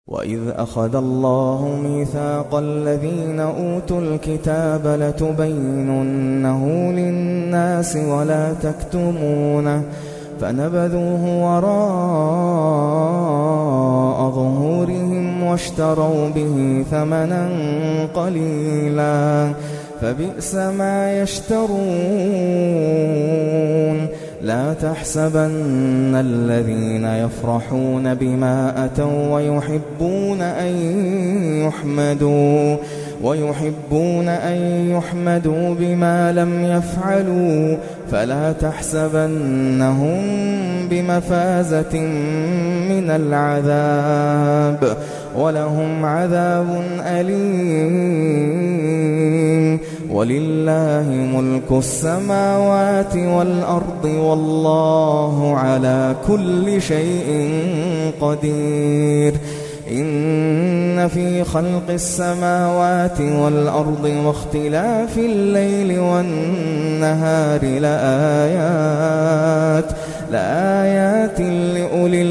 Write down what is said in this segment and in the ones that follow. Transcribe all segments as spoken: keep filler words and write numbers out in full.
وَإِذْ أَخَذَ اللَّهُ مِيثَاقَ الَّذِينَ أُوتُوا الْكِتَابَ لَتُبَيِّنُنَّهُ لِلنَّاسِ وَلَا تَكْتُمُونَهُ فَنَبَذُوهُ وَرَاءَ ظُهُورِهِمْ وَاشْتَرَوْا بِهِ ثَمَنًا قَلِيلًا فَبِئْسَ مَا يَشْتَرُونَ لا تحسبن الذين يفرحون بما أتوا ويحبون أن يحمدوا ويحبون أن يحمدوا بما لم يفعلوا فلا تحسبنهم بمفازة من العذاب ولهم عذاب أليم ولله ملك السماوات والأرض والله على كل شيء قدير إن في خلق السماوات والأرض واختلاف الليل والنهار لآيات لآيات لأولي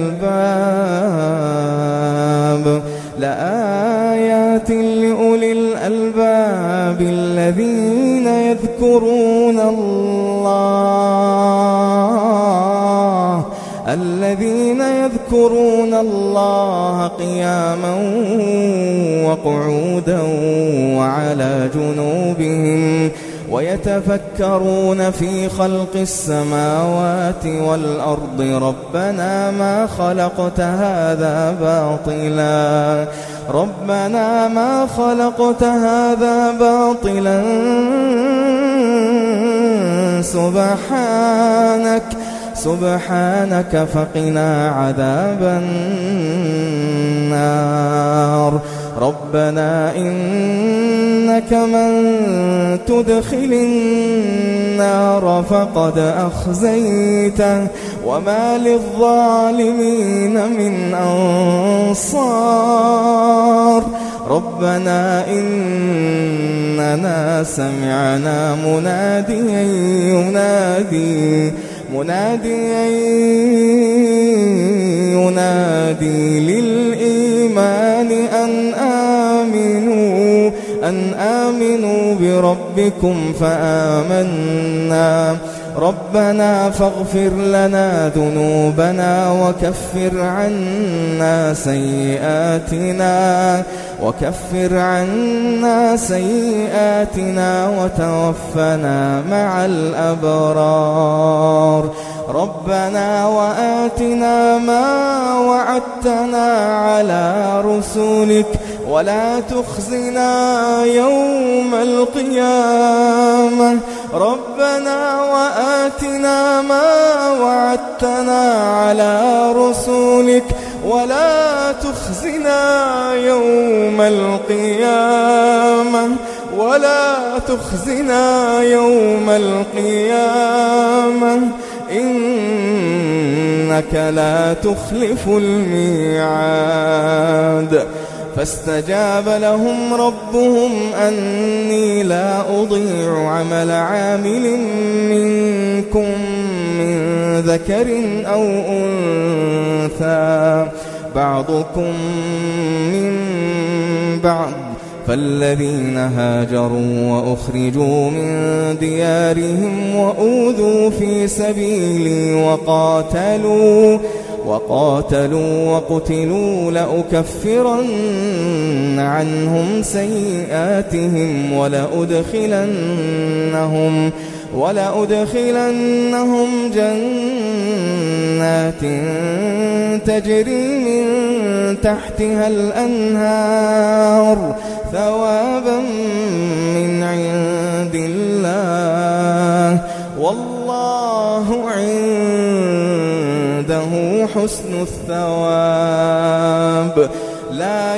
الألباب لآيات لأولي الألباب الذين يذكرون الله الذين يذكرون الله قياما وقعودا وعلى جنوبهم ويتفكرون في خلق السماوات والأرض ربنا ما خلقت هذا باطلا ربنا ما خلقت هذا باطلا سبحانك سبحانك فقنا عذاب النار ربنا إنك من تدخل النار فقد أخزيته وما للظالمين من أنصار ربنا إننا سمعنا مناديا ينادي مناديا ينادي للإيمان أن آمنوا أن آمنوا بربكم فآمنا ربنا فاغفر لنا ذنوبنا وكفر عنا سيئاتنا وكفر عنا سيئاتنا وتوفنا مع الأبرار ربنا وآتنا ما وعدتنا على رسلك ولا تخزنا يوم القيامة ربنا وآتنا ما وعدتنا على رسلك ولا تخزنا يوم القيامة ولا تخزنا يوم القيامة إنك لا تخلف الميعاد فاستجاب لهم ربهم أني لا أضيع عمل عامل منكم من ذكر أو أنثى بعضكم من بعض فالذين هاجروا وأخرجوا من ديارهم وأوذوا في سبيلي وقاتلوا وقاتلوا وقتلوا لأكفرن عنهم سيئاتهم ولأدخلنهم ولأدخلنهم جنات تجري من تحتها الأنهار ثوابا من عند الله والله عنده حسن الثواب لا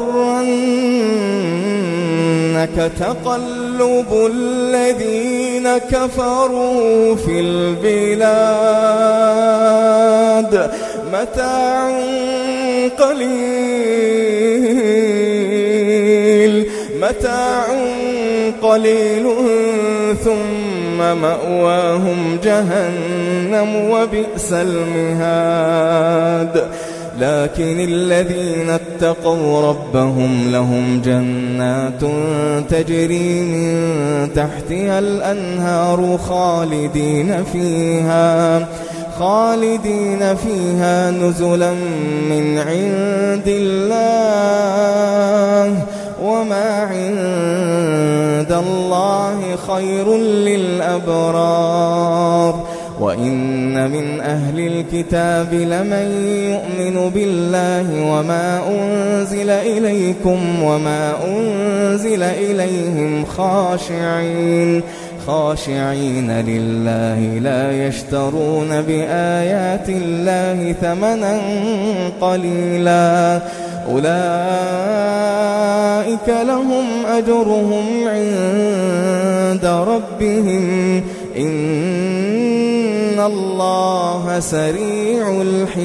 يغرنك تقلب الذين كفروا في البلاد متاع قليل متاع قليل ثم مأواهم جهنم وبئس المهاد لكن الذين اتقوا ربهم لهم جنات تجري من تحتها الأنهار خالدين فيها خالدين فيها نزلا من عند الله وما عند الله خير للأبرار. وإن من أهل الكتاب لمن يؤمن بالله وما أنزل إليكم وما أنزل إليهم خاشعين خاشعين لله لا يشترون بآيات الله ثمنا قليلا أولئك لهم أجرهم عند ربهم إن الله سريع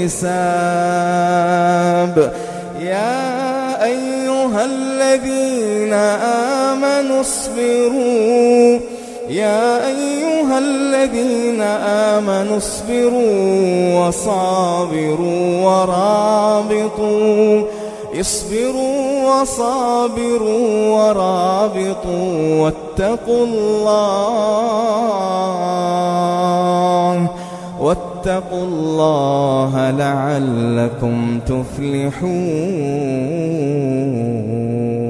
الحساب. يا أيها الذين آمنوا اصبروا يا أيها الذين آمنوا اصبروا وصابروا ورابطوا اصبروا وصابروا ورابطوا واتقوا الله واتقوا الله لعلكم تفلحون.